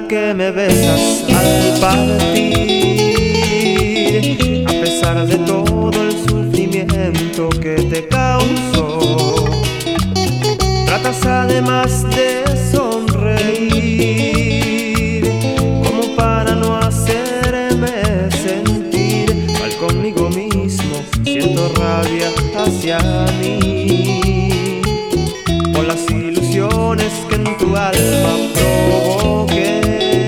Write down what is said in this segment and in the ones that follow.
que me besas al partir, a pesar de todo el sufrimiento que te causó. Tratas además de sonreír, como para no hacerme sentir mal conmigo mismo. Siento rabia hacia mí por las ilusiones que en tu alma provoqué,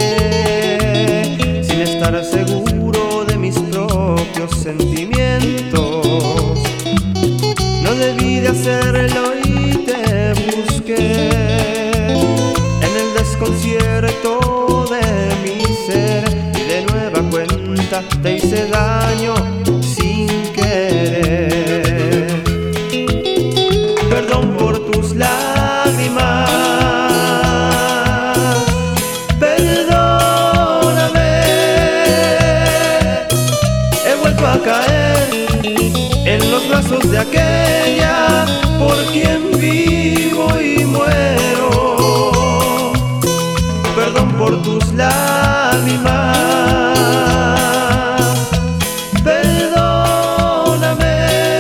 sin estar seguro de mis propios sentimientos. No debí de hacerlo y te busqué en el desconcierto de mi ser, y de nueva cuenta te hice daño sin querer. Perdón por tus lágrimas, perdóname. He vuelto a caer en los brazos de aquella por quien vivo y muero. Perdón por tus lágrimas, perdóname.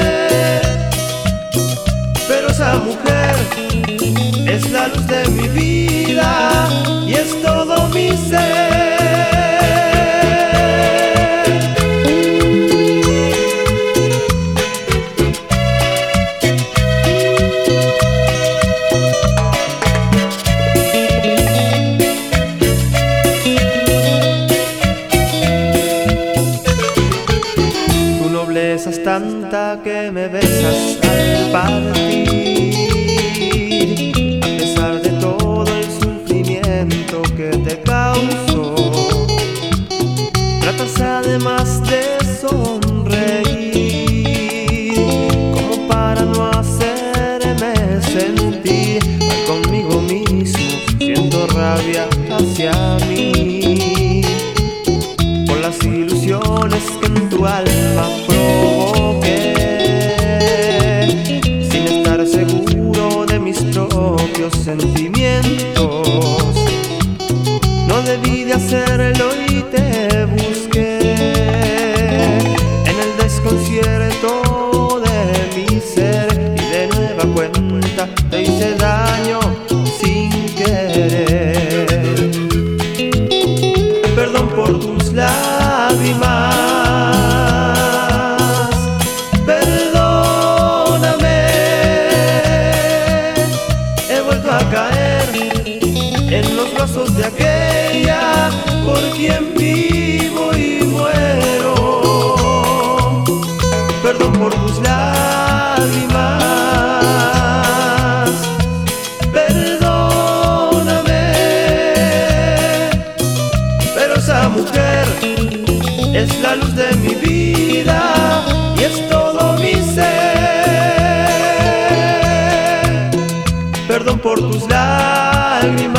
Pero esa mujer es la luz de mi vida y es todo mi ser. Es tanta que me besas al partir, a pesar de todo el sufrimiento que te causó. Tratas además de sonreír, como para no hacerme sentir mal conmigo mismo. Siento rabia hacia mí por las ilusiones que en tu alma provoqué, sin estar seguro de mis propios sentimientos. No debí de hacerlo y te busqué en el desconcierto de mi ser, y de nueva cuenta te hice daño sin querer. Perdón por tus lágrimas, perdóname. He vuelto a caer en los brazos de aquella por quien vivo y muero. Perdón por tus lágrimas, perdóname. Pero esa mujer es la luz de mi vida y es todo mi ser. Perdón por tus lágrimas,